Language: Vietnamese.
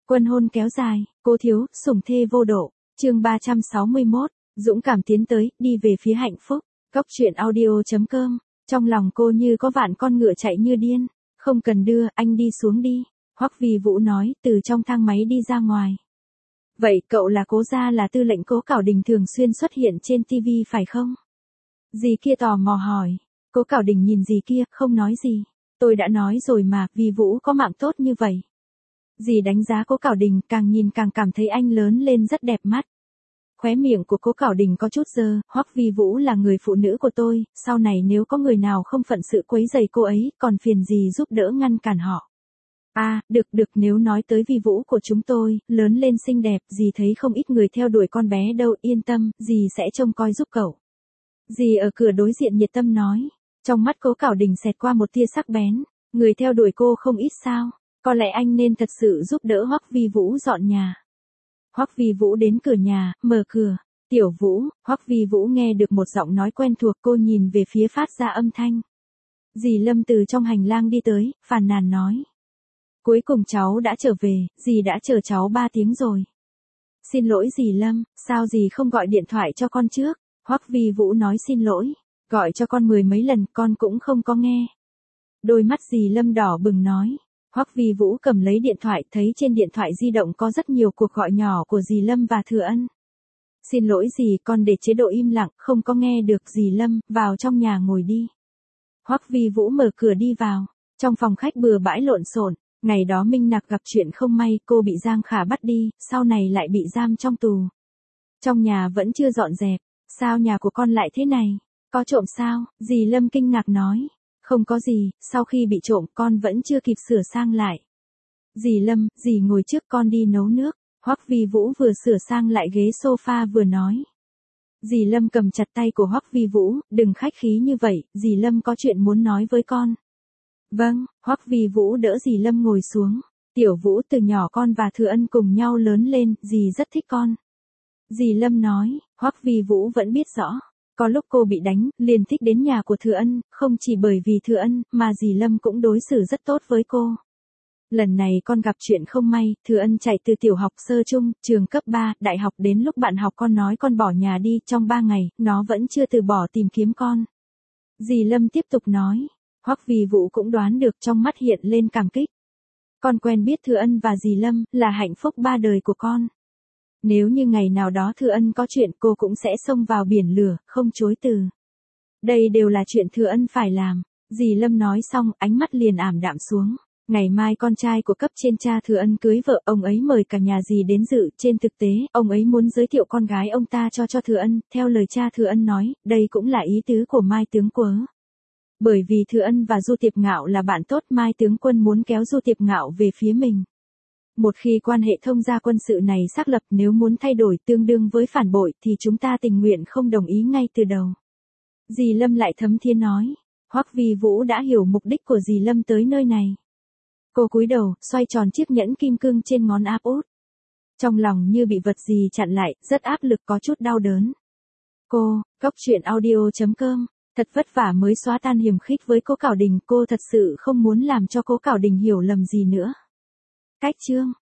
Quân hôn kéo dài, cố thiếu, sủng thê vô độ. Chương 361, dũng cảm tiến tới, đi về phía hạnh phúc. Góc truyện audio.com. Trong lòng cô như có vạn con ngựa chạy như điên. Không cần đưa, anh đi xuống đi. Hoắc Vi Vũ nói, từ trong thang máy đi ra ngoài. Vậy cậu là Cố gia, là tư lệnh Cố Cảo Đình thường xuyên xuất hiện trên TV phải không? Dì kia tò mò hỏi. Cố Cảo Đình nhìn dì kia, không nói gì. Tôi đã nói rồi mà, Vi Vũ có mạng tốt như vậy. Dì đánh giá Cố Cảo Đình, càng nhìn càng cảm thấy anh lớn lên rất đẹp mắt. Khóe miệng của Cố Cảo Đình có chút dơ, Hoắc Vi Vũ là người phụ nữ của tôi, sau này nếu có người nào không phận sự quấy rầy cô ấy, còn phiền dì giúp đỡ ngăn cản họ. À, được, nếu nói tới Vi Vũ của chúng tôi, lớn lên xinh đẹp, dì thấy không ít người theo đuổi con bé đâu, yên tâm, dì sẽ trông coi giúp cậu. Dì ở cửa đối diện nhiệt tâm nói, trong mắt Cố Cảo Đình xẹt qua một tia sắc bén, người theo đuổi cô không ít sao, có lẽ anh nên thật sự giúp đỡ Hoắc Vi Vũ dọn nhà. Hoắc Vi Vũ đến cửa nhà, mở cửa. Tiểu Vũ, Hoắc Vi Vũ nghe được một giọng nói quen thuộc, cô nhìn về phía phát ra âm thanh. Dì Lâm từ trong hành lang đi tới, phàn nàn nói. Cuối cùng cháu đã trở về, dì đã chờ cháu 3 tiếng rồi. Xin lỗi dì Lâm, sao dì không gọi điện thoại cho con trước? Hoắc Vi Vũ nói xin lỗi, gọi cho con 10 mấy lần, con cũng không có nghe. Đôi mắt dì Lâm đỏ bừng nói. Hoắc Vi Vũ cầm lấy điện thoại, thấy trên điện thoại di động có rất nhiều cuộc gọi nhỏ của dì Lâm và Thừa Ân. Xin lỗi dì, con để chế độ im lặng, không có nghe được. Dì Lâm, vào trong nhà ngồi đi. Hoắc Vi Vũ mở cửa đi vào. Trong phòng khách bừa bãi lộn xộn. Ngày đó Minh Nặc gặp chuyện không may, cô bị Giang Khả bắt đi, sau này lại bị giam trong tù. Trong nhà vẫn chưa dọn dẹp. Sao nhà của con lại thế này? Có trộm sao? Dì Lâm kinh ngạc nói. Không có gì, sau khi bị trộm con vẫn chưa kịp sửa sang lại. Dì Lâm, dì ngồi trước, con đi nấu nước. Hoắc Vi Vũ vừa sửa sang lại ghế sofa vừa nói. Dì Lâm cầm chặt tay của Hoắc Vi Vũ, đừng khách khí như vậy, dì Lâm có chuyện muốn nói với con. Vâng, Hoắc Vi Vũ đỡ dì Lâm ngồi xuống. Tiểu Vũ, từ nhỏ con và Thừa Ân cùng nhau lớn lên, dì rất thích con. Dì Lâm nói, Hoắc Vi Vũ vẫn biết rõ. Có lúc cô bị đánh, liền thích đến nhà của Thừa Ân, không chỉ bởi vì Thừa Ân, mà dì Lâm cũng đối xử rất tốt với cô. Lần này con gặp chuyện không may, Thừa Ân chạy từ tiểu học sơ trung, trường cấp 3, đại học, đến lúc bạn học con nói con bỏ nhà đi, trong 3 ngày, nó vẫn chưa từ bỏ tìm kiếm con. Dì Lâm tiếp tục nói, Hoắc Vi Vũ cũng đoán được, trong mắt hiện lên cảm kích. Con quen biết Thừa Ân và dì Lâm, là hạnh phúc 3 đời của con. Nếu như ngày nào đó Thừa Ân có chuyện, cô cũng sẽ xông vào biển lửa, không chối từ. Đây đều là chuyện Thừa Ân phải làm. Dì Lâm nói xong, ánh mắt liền ảm đạm xuống. Ngày mai con trai của cấp trên cha Thừa Ân cưới vợ, ông ấy mời cả nhà dì đến dự, trên thực tế, ông ấy muốn giới thiệu con gái ông ta cho Thừa Ân, theo lời cha Thừa Ân nói, đây cũng là ý tứ của Mai tướng Quớ. Bởi vì Thừa Ân và Du Tiệp Ngạo là bạn tốt, Mai tướng quân muốn kéo Du Tiệp Ngạo về phía mình. Một khi quan hệ thông gia quân sự này xác lập, nếu muốn thay đổi tương đương với phản bội thì chúng ta tình nguyện không đồng ý ngay từ đầu. Dì Lâm lại thấm thía nói. Hoắc Vi Vũ đã hiểu mục đích của dì Lâm tới nơi này. Cô cúi đầu, xoay tròn chiếc nhẫn kim cương trên ngón áp út. Trong lòng như bị vật gì chặn lại, rất áp lực, có chút đau đớn. Cô, góc truyện audio.com, thật vất vả mới xóa tan hiềm khích với Cố Cảo Đình, cô thật sự không muốn làm cho Cố Cảo Đình hiểu lầm gì nữa. Cách chương